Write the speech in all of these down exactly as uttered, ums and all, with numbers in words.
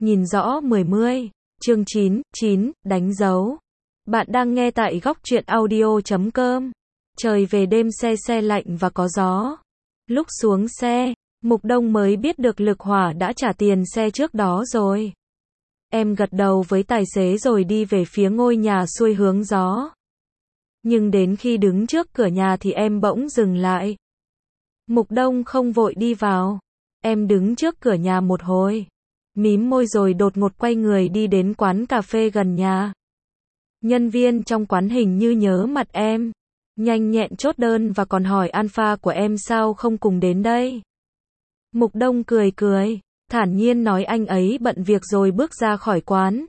Nhìn rõ mười mươi. Chương chín, chín, đánh dấu. Bạn đang nghe tại góc truyện audio chấm com. Trời về đêm se se lạnh và có gió. Lúc xuống xe, Mục Đông mới biết được Lực Hỏa đã trả tiền xe trước đó rồi. Em gật đầu với tài xế rồi đi về phía ngôi nhà xuôi hướng gió. Nhưng đến khi đứng trước cửa nhà thì em bỗng dừng lại. Mục Đông không vội đi vào. Em đứng trước cửa nhà một hồi, mím môi rồi đột ngột quay người đi đến quán cà phê gần nhà. Nhân viên trong quán hình như nhớ mặt em, nhanh nhẹn chốt đơn và còn hỏi alpha của em sao không cùng đến đây. Mục Đông cười cười, thản nhiên nói anh ấy bận việc rồi bước ra khỏi quán.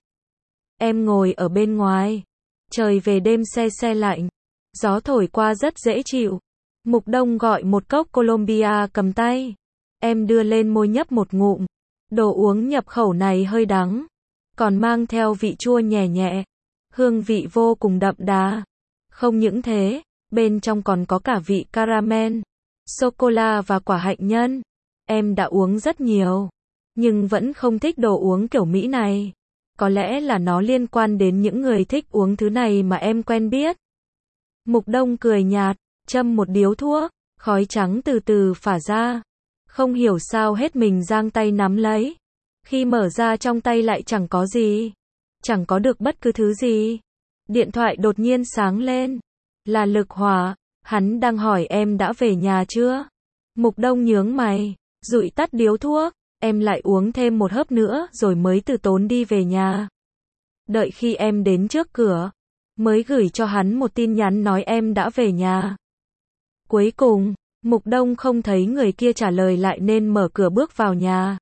Em ngồi ở bên ngoài, trời về đêm se se lạnh, gió thổi qua rất dễ chịu. Mục Đông gọi một cốc Colombia cầm tay. Em đưa lên môi nhấp một ngụm. Đồ uống nhập khẩu này hơi đắng, còn mang theo vị chua nhẹ nhẹ. Hương vị vô cùng đậm đà. Không những thế, bên trong còn có cả vị caramel, sô-cô-la và quả hạnh nhân. Em đã uống rất nhiều, nhưng vẫn không thích đồ uống kiểu Mỹ này. Có lẽ là nó liên quan đến những người thích uống thứ này mà em quen biết. Mục Đông cười nhạt, châm một điếu thuốc, khói trắng từ từ phả ra. Không hiểu sao hết mình giang tay nắm lấy. Khi mở ra trong tay lại chẳng có gì. Chẳng có được bất cứ thứ gì. Điện thoại đột nhiên sáng lên. Là Lực Hỏa, hắn đang hỏi em đã về nhà chưa? Mục Đông nhướng mày, dụi tắt điếu thuốc, em lại uống thêm một hớp nữa rồi mới từ tốn đi về nhà. Đợi khi em đến trước cửa, mới gửi cho hắn một tin nhắn nói em đã về nhà. Cuối cùng, Mục Đông không thấy người kia trả lời lại nên mở cửa bước vào nhà.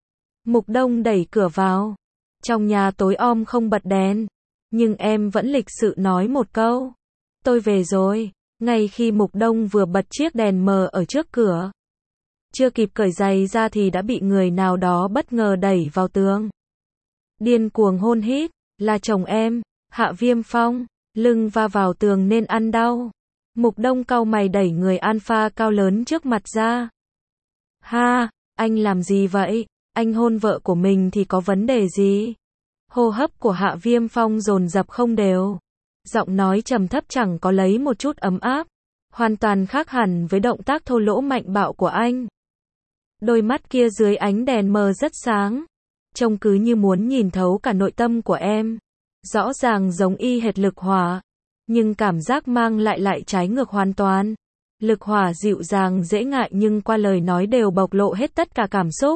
Mục Đông đẩy cửa vào. Trong nhà tối om không bật đèn, nhưng em vẫn lịch sự nói một câu. Tôi về rồi. Ngay khi Mục Đông vừa bật chiếc đèn mờ ở trước cửa, chưa kịp cởi giày ra thì đã bị người nào đó bất ngờ đẩy vào tường. Điên cuồng hôn hít, là chồng em, Hạ Viêm Phong, lưng va vào tường nên ăn đau. Mục Đông cau mày đẩy người alpha cao lớn trước mặt ra. Ha, anh làm gì vậy? Anh hôn vợ của mình thì có vấn đề gì? Hô hấp của Hạ Viêm Phong dồn dập không đều. Giọng nói trầm thấp chẳng có lấy một chút ấm áp. Hoàn toàn khác hẳn với động tác thô lỗ mạnh bạo của anh. Đôi mắt kia dưới ánh đèn mờ rất sáng. Trông cứ như muốn nhìn thấu cả nội tâm của em. Rõ ràng giống y hệt Lực Hỏa. Nhưng cảm giác mang lại lại trái ngược hoàn toàn. Lực Hỏa dịu dàng dễ ngại nhưng qua lời nói đều bộc lộ hết tất cả cảm xúc.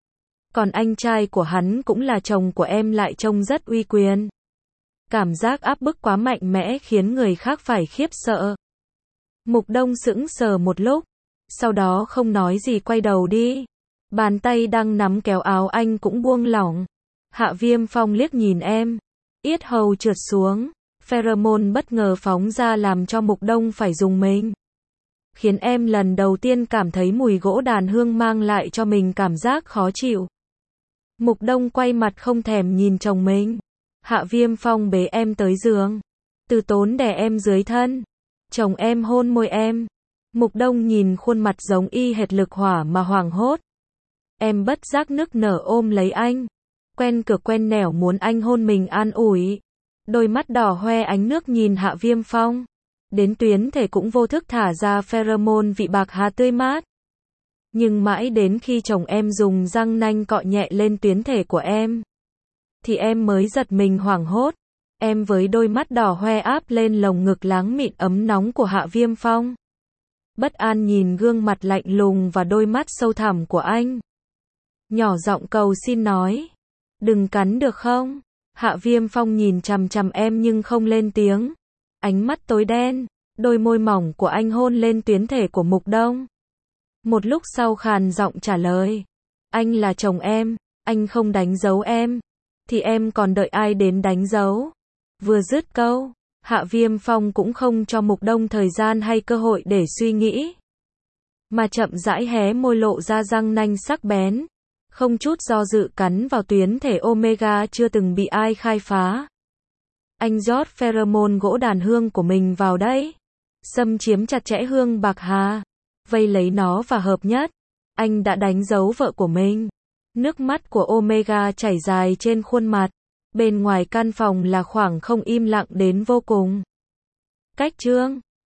Còn anh trai của hắn cũng là chồng của em lại trông rất uy quyền. Cảm giác áp bức quá mạnh mẽ khiến người khác phải khiếp sợ. Mục Đông sững sờ một lúc, sau đó không nói gì quay đầu đi. Bàn tay đang nắm kéo áo anh cũng buông lỏng. Hạ Viêm Phong liếc nhìn em, yết hầu trượt xuống. Pheromone bất ngờ phóng ra làm cho Mục Đông phải rùng mình. Khiến em lần đầu tiên cảm thấy mùi gỗ đàn hương mang lại cho mình cảm giác khó chịu. Mục Đông quay mặt không thèm nhìn chồng mình. Hạ Viêm Phong bế em tới giường, từ tốn đè em dưới thân. Chồng em hôn môi em. Mục Đông nhìn khuôn mặt giống y hệt Lực Hỏa mà hoảng hốt. Em bất giác nức nở ôm lấy anh. Quen cửa quen nẻo muốn anh hôn mình an ủi. Đôi mắt đỏ hoe ánh nước nhìn Hạ Viêm Phong. Đến tuyến thể cũng vô thức thả ra pheromone vị bạc hà tươi mát. Nhưng mãi đến khi chồng em dùng răng nanh cọ nhẹ lên tuyến thể của em, thì em mới giật mình hoảng hốt. Em với đôi mắt đỏ hoe áp lên lồng ngực láng mịn ấm nóng của Hạ Viêm Phong. Bất an nhìn gương mặt lạnh lùng và đôi mắt sâu thẳm của anh. Nhỏ giọng cầu xin nói. Đừng cắn được không? Hạ Viêm Phong nhìn chằm chằm em nhưng không lên tiếng. Ánh mắt tối đen, đôi môi mỏng của anh hôn lên tuyến thể của Mục Đông. Một lúc sau khàn giọng trả lời. Anh là chồng em, anh không đánh dấu em, thì em còn đợi ai đến đánh dấu? Vừa dứt câu, Hạ Viêm Phong cũng không cho Mục Đông thời gian hay cơ hội để suy nghĩ, mà chậm rãi hé môi lộ ra răng nanh sắc bén, không chút do dự cắn vào tuyến thể Omega chưa từng bị ai khai phá. Anh rót pheromone gỗ đàn hương của mình vào đấy, xâm chiếm chặt chẽ hương bạc hà, vây lấy nó và hợp nhất. Anh đã đánh dấu vợ của mình. Nước mắt của Omega chảy dài trên khuôn mặt. Bên ngoài căn phòng là khoảng không im lặng đến vô cùng. Cách chương